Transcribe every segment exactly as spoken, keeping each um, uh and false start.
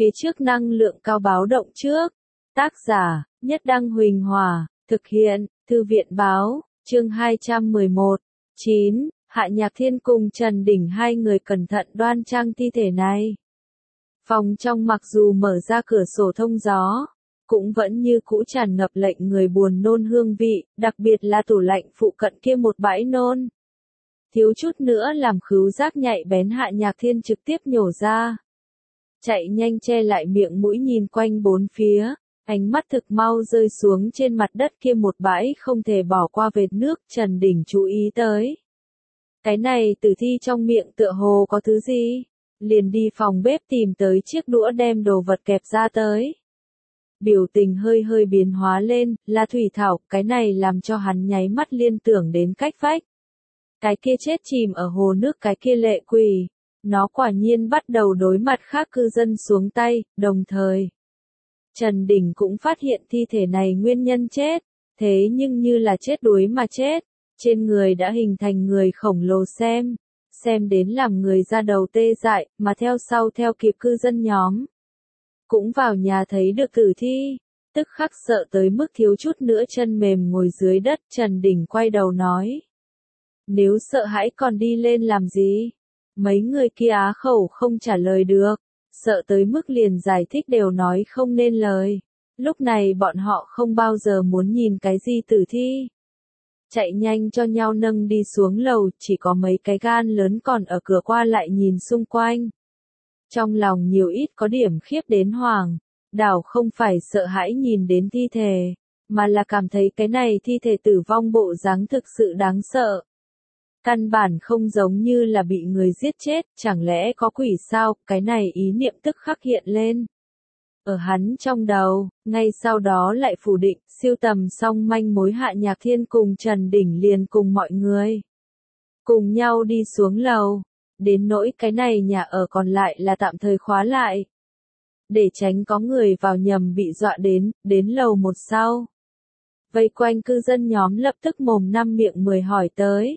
phía trước năng lượng cao báo động trước. Tác giả, Nhất Đăng Huỳnh Hòa, thực hiện, Thư viện Báo, chương hai trăm mười một. chín. Hạ Nhạc Thiên cùng Trần Đình hai người cẩn thận đoan trang thi thể này. Phòng trong mặc dù mở ra cửa sổ thông gió, cũng vẫn như cũ tràn ngập lệnh người buồn nôn hương vị, đặc biệt là tủ lạnh phụ cận kia một bãi nôn. Thiếu chút nữa làm khứu giác nhạy bén Hạ Nhạc Thiên trực tiếp nhổ ra. Chạy nhanh che lại miệng mũi nhìn quanh bốn phía, ánh mắt thực mau rơi xuống trên mặt đất kia một bãi không thể bỏ qua vệt nước. Trần Đình chú ý tới. Cái này tử thi trong miệng tựa hồ có thứ gì, liền đi phòng bếp tìm tới chiếc đũa đem đồ vật kẹp ra tới. Biểu tình hơi hơi biến hóa lên, là thủy thảo, cái này làm cho hắn nháy mắt liên tưởng đến cách vách. Cái kia chết chìm ở hồ nước cái kia lệ quỷ, nó quả nhiên bắt đầu đối mặt khác cư dân xuống tay, đồng thời. Trần Đình cũng phát hiện thi thể này nguyên nhân chết, thế nhưng như là chết đuối mà chết, trên người đã hình thành người khổng lồ xem, xem đến làm người ra đầu tê dại, mà theo sau theo kịp cư dân nhóm. Cũng vào nhà thấy được tử thi, tức khắc sợ tới mức thiếu chút nữa chân mềm ngồi dưới đất. Trần Đình quay đầu nói. Nếu sợ hãi còn đi lên làm gì? Mấy người kia á khẩu không trả lời được, sợ tới mức liền giải thích đều nói không nên lời. Lúc này bọn họ không bao giờ muốn nhìn cái gì tử thi. Chạy nhanh cho nhau nâng đi xuống lầu, chỉ có mấy cái gan lớn còn ở cửa qua lại nhìn xung quanh. Trong lòng nhiều ít có điểm khiếp đến hoàng, đảo không phải sợ hãi nhìn đến thi thể, mà là cảm thấy cái này thi thể tử vong bộ dáng thực sự đáng sợ. Căn bản không giống như là bị người giết chết, chẳng lẽ có quỷ sao? Cái này ý niệm tức khắc hiện lên ở hắn trong đầu, ngay sau đó lại phủ định. Siêu tầm xong manh mối, Hạ Nhạc Thiên cùng Trần Đình liền cùng mọi người cùng nhau đi xuống lầu. Đến nỗi cái này nhà ở còn lại là tạm thời khóa lại, để tránh có người vào nhầm bị dọa đến. Đến lầu một sau, vây quanh cư dân nhóm lập tức mồm năm miệng mười hỏi tới.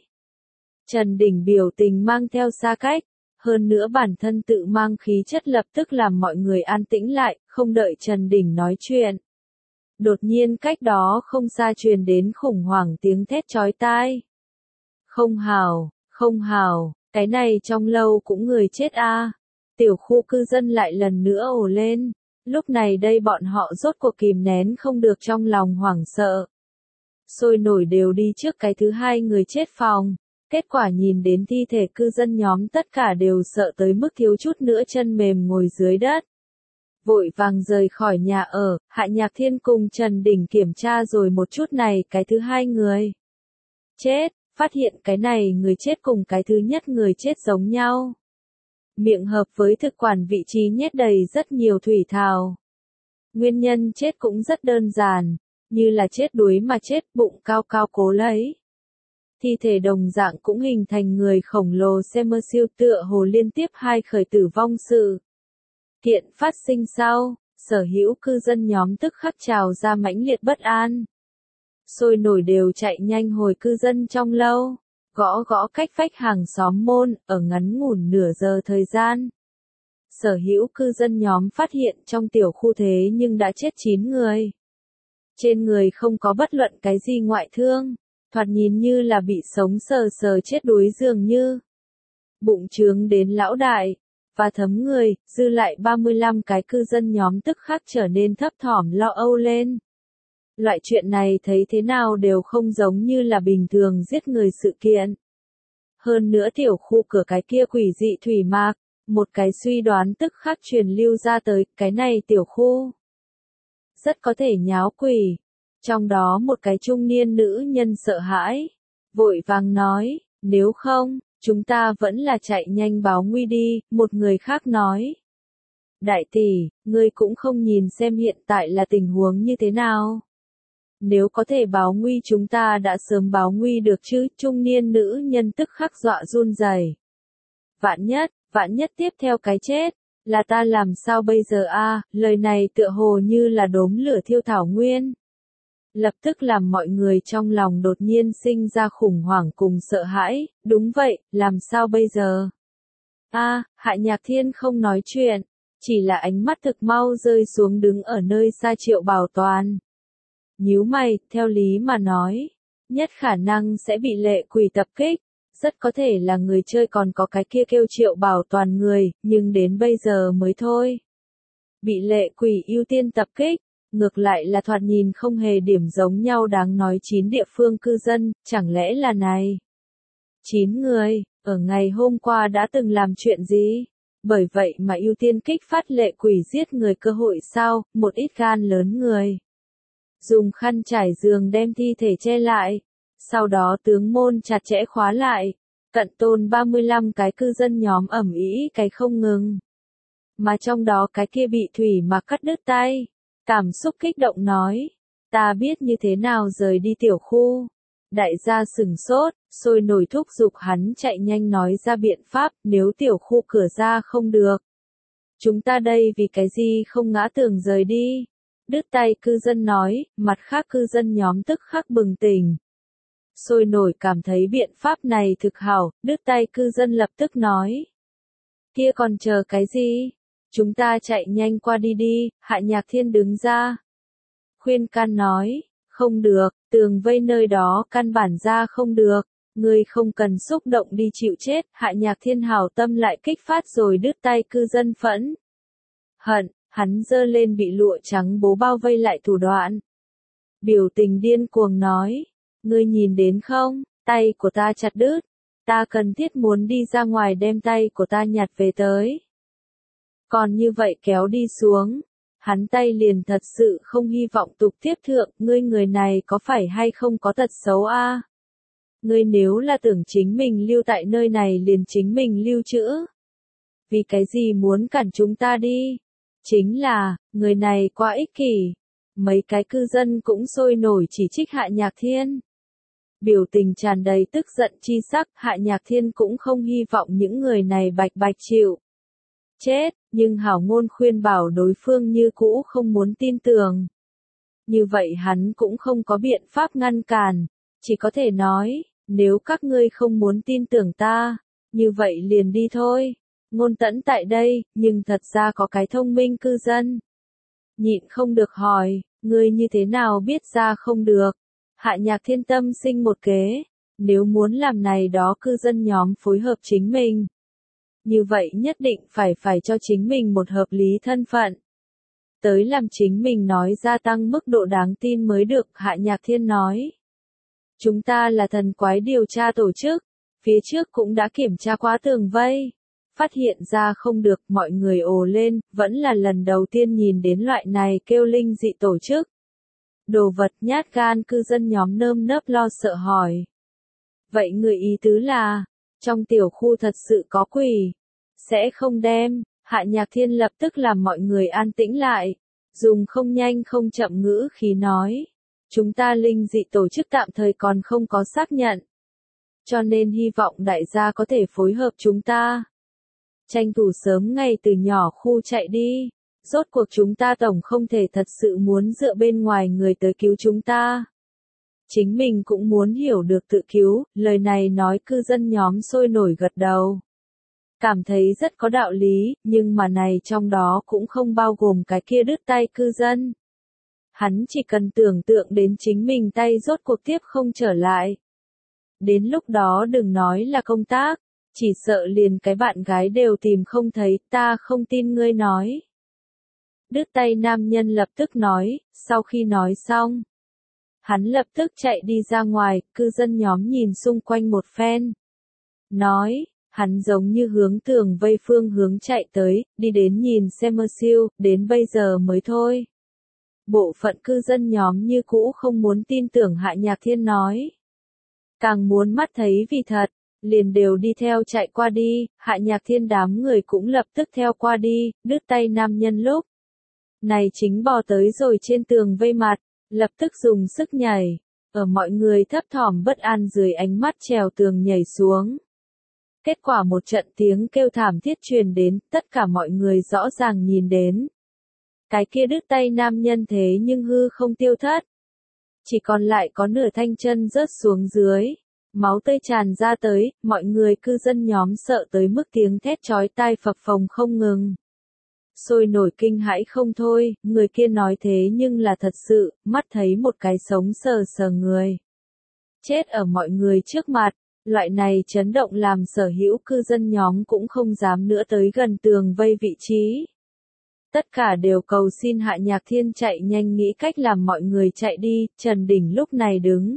Trần Đình biểu tình mang theo xa cách, hơn nữa bản thân tự mang khí chất lập tức làm mọi người an tĩnh lại. Không đợi Trần Đình nói chuyện, đột nhiên cách đó không xa truyền đến khủng hoảng tiếng thét chói tai. Không hào, không hào, cái này trong lâu cũng người chết a. À. Tiểu khu cư dân lại lần nữa ồ lên. Lúc này đây bọn họ rốt cuộc kìm nén không được trong lòng hoảng sợ, sôi nổi đều đi trước cái thứ hai người chết phòng. Kết quả nhìn đến thi thể, cư dân nhóm tất cả đều sợ tới mức thiếu chút nữa chân mềm ngồi dưới đất. Vội vàng rời khỏi nhà ở. Hạ Nhạc Thiên cùng Trần Đình kiểm tra rồi một chút này cái thứ hai người chết, phát hiện cái này người chết cùng cái thứ nhất người chết giống nhau. Miệng hợp với thực quản vị trí nhét đầy rất nhiều thủy thảo. Nguyên nhân chết cũng rất đơn giản, như là chết đuối mà chết, bụng cao cao cố lấy. Thi thể đồng dạng cũng hình thành người khổng lồ xem mơ siêu, tựa hồ liên tiếp hai khởi tử vong sự kiện phát sinh sau. Sở hữu cư dân nhóm tức khắc trào ra mãnh liệt bất an, sôi nổi đều chạy nhanh hồi cư dân trong lâu, gõ gõ cách vách hàng xóm môn. Ở ngắn ngủn nửa giờ thời gian, sở hữu cư dân nhóm phát hiện trong tiểu khu thế nhưng đã chết chín người. Trên người không có bất luận cái gì ngoại thương, thoạt nhìn như là bị sống sờ sờ chết đuối dường như. Bụng trướng đến lão đại và thấm người, dư lại ba mươi lăm cái cư dân nhóm tức khắc trở nên thấp thỏm lo âu lên. Loại chuyện này thấy thế nào đều không giống như là bình thường giết người sự kiện. Hơn nữa tiểu khu cửa cái kia quỷ dị thủy mạc, một cái suy đoán tức khắc truyền lưu ra tới. Cái này tiểu khu rất có thể nháo quỷ. Trong đó một cái trung niên nữ nhân sợ hãi, vội vàng nói, nếu không, chúng ta vẫn là chạy nhanh báo nguy đi. Một người khác nói, đại tỷ, ngươi cũng không nhìn xem hiện tại là tình huống như thế nào. Nếu có thể báo nguy chúng ta đã sớm báo nguy được chứ. Trung niên nữ nhân tức khắc dọa run rẩy. Vạn nhất, vạn nhất tiếp theo cái chết, là ta làm sao bây giờ a? À, lời này tựa hồ như là đốm lửa thiêu thảo nguyên. Lập tức làm mọi người trong lòng đột nhiên sinh ra khủng hoảng cùng sợ hãi. Đúng vậy, làm sao bây giờ? A, à, Hạ Nhạc Thiên không nói chuyện, Chỉ là ánh mắt thực mau rơi xuống đứng ở nơi xa Triệu Bảo Toàn. Nhíu mày, theo lý mà nói, nhất khả năng sẽ bị lệ quỷ tập kích, rất có thể là người chơi còn có cái kia kêu Triệu Bảo Toàn người, nhưng đến bây giờ mới thôi. Bị lệ quỷ ưu tiên tập kích, ngược lại là thoạt nhìn không hề điểm giống nhau đáng nói chín địa phương cư dân, chẳng lẽ là này? Chín người, ở ngày hôm qua đã từng làm chuyện gì? Bởi vậy mà ưu tiên kích phát lệ quỷ giết người cơ hội sao, một ít gan lớn người. Dùng khăn trải giường đem thi thể che lại, sau đó tướng môn chặt chẽ khóa lại, cận tôn ba mươi lăm cái cư dân nhóm ẩm ý cái không ngừng. Mà trong đó cái kia bị thủy mà cắt đứt tay, cảm xúc kích động nói, ta biết như thế nào rời đi tiểu khu. Đại gia sừng sốt, sôi nổi thúc giục hắn chạy nhanh nói ra biện pháp nếu tiểu khu cửa ra không được. Chúng ta đây vì cái gì không ngã tường rời đi. Đứt tay cư dân nói, mặt khác cư dân nhóm tức khắc bừng tỉnh. Sôi nổi cảm thấy biện pháp này thực hảo, đứt tay cư dân lập tức nói. Kia còn chờ cái gì? Chúng ta chạy nhanh qua đi đi, Hạ Nhạc Thiên đứng ra. Khuyên can nói, không được, tường vây nơi đó căn bản ra không được, ngươi không cần xúc động đi chịu chết, Hạ Nhạc Thiên hảo tâm lại kích phát rồi đứt tay cư dân phẫn. Hận, hắn giơ lên bị lụa trắng bố bao vây lại thủ đoạn. Biểu tình điên cuồng nói, ngươi nhìn đến không, tay của ta chặt đứt, ta cần thiết muốn đi ra ngoài đem tay của ta nhặt về tới. Còn như vậy kéo đi xuống, hắn tay liền thật sự không hy vọng tục tiếp thượng, ngươi người này có phải hay không có tật xấu a? À? Ngươi nếu là tưởng chính mình lưu tại nơi này liền chính mình lưu trữ. Vì cái gì muốn cản chúng ta đi? Chính là, người này quá ích kỷ. Mấy cái cư dân cũng sôi nổi chỉ trích Hạ Nhạc Thiên. Biểu tình tràn đầy tức giận chi sắc, Hạ Nhạc Thiên cũng không hy vọng những người này bạch bạch chịu chết, nhưng hảo ngôn khuyên bảo đối phương như cũ không muốn tin tưởng. Như vậy hắn cũng không có biện pháp ngăn cản, chỉ có thể nói, nếu các ngươi không muốn tin tưởng ta, như vậy liền đi thôi. Ngôn Tẫn tại đây, nhưng thật ra có cái thông minh cư dân. Nhịn không được hỏi, ngươi như thế nào biết ra không được? Hạ Nhạc Thiên tâm sinh một kế, nếu muốn làm này đó cư dân nhóm phối hợp chính mình. Như vậy nhất định phải phải cho chính mình một hợp lý thân phận. Tới làm chính mình nói gia tăng mức độ đáng tin mới được, Hạ Nhạc Thiên nói. Chúng ta là thần quái điều tra tổ chức, phía trước cũng đã kiểm tra quá tường vây. Phát hiện ra không được, mọi người ồ lên, vẫn là lần đầu tiên nhìn đến loại này kêu linh dị tổ chức. Đồ vật nhát gan cư dân nhóm nơm nớp lo sợ hỏi. Vậy người ý tứ là, trong tiểu khu thật sự có quỷ, sẽ không đem, Hạ Nhạc Thiên lập tức làm mọi người an tĩnh lại, dùng không nhanh không chậm ngữ khí nói. Chúng ta linh dị tổ chức tạm thời còn không có xác nhận. Cho nên hy vọng đại gia có thể phối hợp chúng ta. Tranh thủ sớm ngay từ nhỏ khu chạy đi. Rốt cuộc chúng ta tổng không thể thật sự muốn dựa bên ngoài người tới cứu chúng ta. Chính mình cũng muốn hiểu được tự cứu, lời này nói cư dân nhóm sôi nổi gật đầu. Cảm thấy rất có đạo lý, nhưng mà này trong đó cũng không bao gồm cái kia đứt tay cư dân. Hắn chỉ cần tưởng tượng đến chính mình tay rốt cuộc tiếp không trở lại. Đến lúc đó đừng nói là công tác, chỉ sợ liền cái bạn gái đều tìm không thấy, ta không tin ngươi nói. Đứt tay nam nhân lập tức nói, sau khi nói xong. Hắn lập tức chạy đi ra ngoài, cư dân nhóm nhìn xung quanh một phen. Nói, hắn giống như hướng tường vây phương hướng chạy tới, đi đến nhìn xem mơ siêu, đến bây giờ mới thôi. Bộ phận cư dân nhóm như cũ không muốn tin tưởng Hạ Nhạc Thiên nói. Càng muốn mắt thấy vì thật, liền đều đi theo chạy qua đi, Hạ Nhạc Thiên đám người cũng lập tức theo qua đi, đứt tay nam nhân lúc. Này chính bò tới rồi trên tường vây mặt, lập tức dùng sức nhảy, ở mọi người thấp thỏm bất an dưới ánh mắt trèo tường nhảy xuống. Kết quả một trận tiếng kêu thảm thiết truyền đến, tất cả mọi người rõ ràng nhìn đến. Cái kia đứt tay nam nhân thế nhưng hư không tiêu thất. Chỉ còn lại có nửa thanh chân rớt xuống dưới. Máu tươi tràn ra tới, mọi người cư dân nhóm sợ tới mức tiếng thét chói tai phập phồng không ngừng. Sôi nổi kinh hãi không thôi, người kia nói thế nhưng là thật sự, mắt thấy một cái sống sờ sờ người chết ở mọi người trước mặt, loại này chấn động làm sở hữu cư dân nhóm cũng không dám nữa tới gần tường vây vị trí. Tất cả đều cầu xin Hạ Nhạc Thiên chạy nhanh nghĩ cách làm mọi người chạy đi, Trần Đình lúc này đứng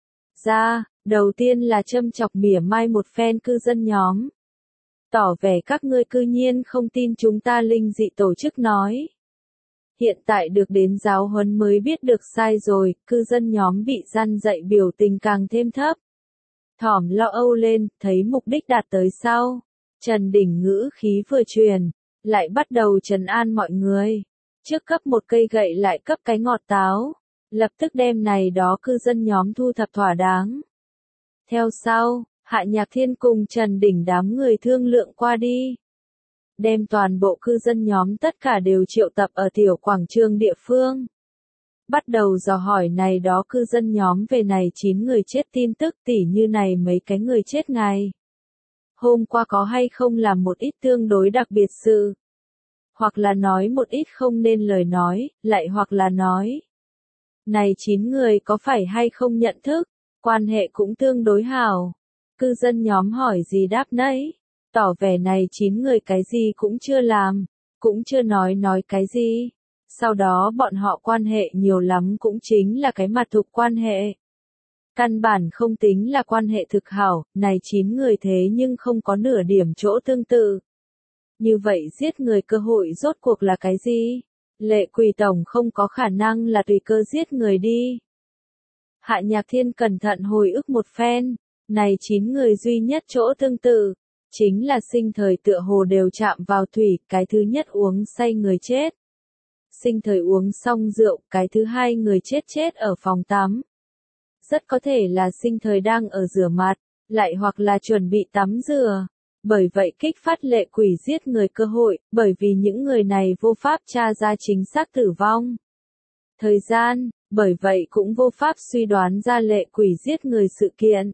ra, đầu tiên là châm chọc mỉa mai một phen cư dân nhóm. Tỏ vẻ các ngươi cư nhiên không tin chúng ta linh dị tổ chức nói. Hiện tại được đến giáo huấn mới biết được sai rồi, cư dân nhóm bị gian dạy biểu tình càng thêm thấp. Thỏm lo âu lên, thấy mục đích đạt tới sau. Trần Đình ngữ khí vừa truyền, lại bắt đầu trấn an mọi người. Trước cấp một cây gậy lại cấp cái ngọt táo. Lập tức đem này đó cư dân nhóm thu thập thỏa đáng. Theo sau, Hạ Nhạc Thiên cùng Trần Đình đám người thương lượng qua đi. Đem toàn bộ cư dân nhóm tất cả đều triệu tập ở tiểu quảng trường địa phương. Bắt đầu dò hỏi này đó cư dân nhóm về này chín người chết tin tức tỉ như này mấy cái người chết ngày. Hôm qua có hay không làm một ít tương đối đặc biệt sự. Hoặc là nói một ít không nên lời nói, lại hoặc là nói. Này chín người có phải hay không nhận thức, quan hệ cũng tương đối hảo. Cư dân nhóm hỏi gì đáp nấy, tỏ vẻ này chín người cái gì cũng chưa làm, cũng chưa nói nói cái gì. Sau đó bọn họ quan hệ nhiều lắm cũng chính là cái mặt thuộc quan hệ. Căn bản không tính là quan hệ thực hảo, này chín người thế nhưng không có nửa điểm chỗ tương tự. Như vậy giết người cơ hội rốt cuộc là cái gì? Lệ Quỳ Tổng không có khả năng là tùy cơ giết người đi. Hạ Nhạc Thiên cẩn thận hồi ức một phen, này chín người duy nhất chỗ tương tự, chính là sinh thời tựa hồ đều chạm vào thủy, cái thứ nhất uống say người chết. Sinh thời uống xong rượu, cái thứ hai người chết chết ở phòng tắm. Rất có thể là sinh thời đang ở rửa mặt, lại hoặc là chuẩn bị tắm rửa. Bởi vậy kích phát lệ quỷ giết người cơ hội, bởi vì những người này vô pháp tra ra chính xác tử vong. Thời gian, bởi vậy cũng vô pháp suy đoán ra lệ quỷ giết người sự kiện.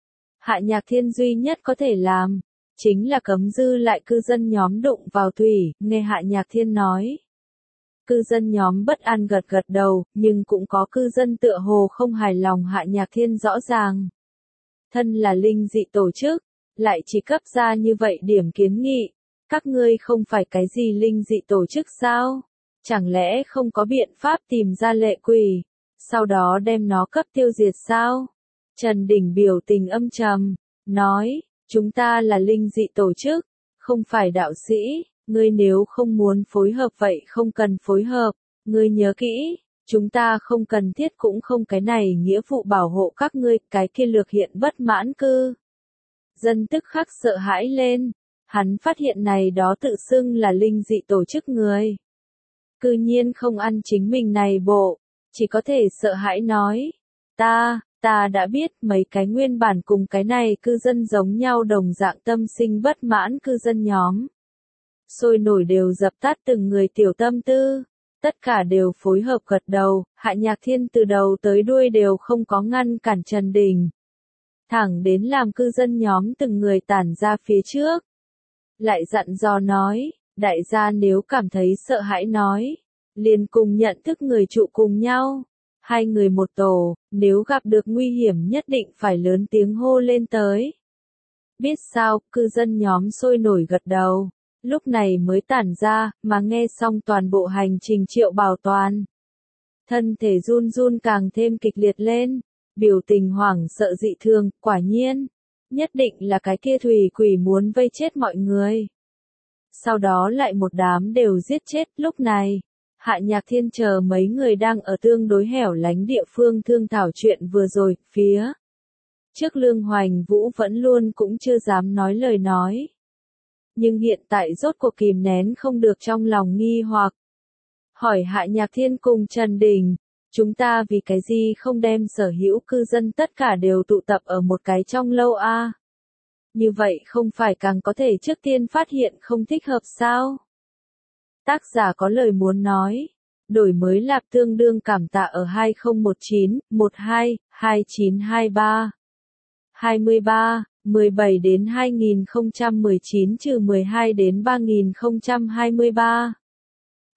Hạ Nhạc Thiên duy nhất có thể làm, chính là cấm dư lại cư dân nhóm đụng vào thủy, nghe Hạ Nhạc Thiên nói. Cư dân nhóm bất an gật gật đầu, nhưng cũng có cư dân tựa hồ không hài lòng Hạ Nhạc Thiên rõ ràng. Thân là linh dị tổ chức, lại chỉ cấp ra như vậy điểm kiến nghị. Các ngươi không phải cái gì linh dị tổ chức sao? Chẳng lẽ không có biện pháp tìm ra lệ quỷ, sau đó đem nó cấp tiêu diệt sao? Trần Đình biểu tình âm trầm, nói, chúng ta là linh dị tổ chức, không phải đạo sĩ, ngươi nếu không muốn phối hợp vậy không cần phối hợp, ngươi nhớ kỹ, chúng ta không cần thiết cũng không cái này nghĩa vụ bảo hộ các ngươi, cái kia lược hiện bất mãn cư. Dân tức khắc sợ hãi lên, hắn phát hiện này đó tự xưng là linh dị tổ chức người. Cư nhiên không ăn chính mình này bộ, chỉ có thể sợ hãi nói, ta, ta đã biết mấy cái nguyên bản cùng cái này cư dân giống nhau đồng dạng tâm sinh bất mãn cư dân nhóm. Sôi nổi đều dập tắt từng người tiểu tâm tư, tất cả đều phối hợp gật đầu, Hạ Nhạc Thiên từ đầu tới đuôi đều không có ngăn cản Trần Đình. Thẳng đến làm cư dân nhóm từng người tản ra phía trước. Lại dặn dò nói, đại gia nếu cảm thấy sợ hãi nói, liền cùng nhận thức người trụ cùng nhau. Hai người một tổ, nếu gặp được nguy hiểm nhất định phải lớn tiếng hô lên tới. Biết sao, cư dân nhóm sôi nổi gật đầu, lúc này mới tản ra, mà nghe xong toàn bộ hành trình Triệu Bảo Toàn. Thân thể run run càng thêm kịch liệt lên, biểu tình hoảng sợ dị thường, quả nhiên, nhất định là cái kia thủy quỷ muốn vây chết mọi người. Sau đó lại một đám đều giết chết, lúc này. Hạ Nhạc Thiên chờ mấy người đang ở tương đối hẻo lánh địa phương thương thảo chuyện vừa rồi, phía trước Lương Hoành Vũ vẫn luôn cũng chưa dám nói lời nói. Nhưng hiện tại rốt cuộc kìm nén không được trong lòng nghi hoặc. Hỏi Hạ Nhạc Thiên cùng Trần Đình, chúng ta vì cái gì không đem sở hữu cư dân tất cả đều tụ tập ở một cái trong lâu a? Như vậy không phải càng có thể trước tiên phát hiện không thích hợp sao? Tác giả có lời muốn nói, đổi mới lạp tương đương cảm tạ ở hai không một chín, một hai, hai chín hai ba, hai ba, mười bảy đến hai nghìn không trăm mười chín trừ mười hai đến ba nghìn không trăm hai mươi ba.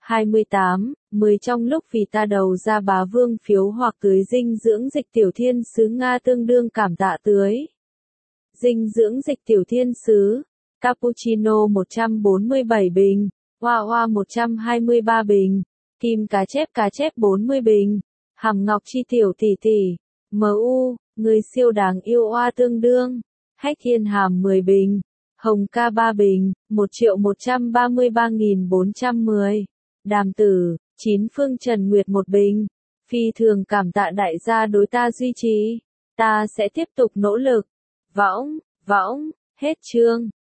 hai mươi tám, mười trong lúc vì ta đầu ra bá vương phiếu hoặc tưới dinh dưỡng dịch tiểu thiên sứ Nga tương đương cảm tạ tưới. Dinh dưỡng dịch tiểu thiên sứ, cappuccino một trăm bốn mươi bảy bình, hoa hoa một trăm hai mươi ba bình, kim cá chép cá chép bốn mươi bình, hàm ngọc chi tiểu tỷ tỷ, em u, người siêu đáng yêu oa tương đương, hách thiên hàm mười bình, hồng ca ba bình, một triệu một trăm ba mươi ba nghìn bốn trăm mười, đàm tử, chín phương trần nguyệt một bình, phi thường cảm tạ đại gia đối ta duy trì, ta sẽ tiếp tục nỗ lực, võng, võng, hết chương.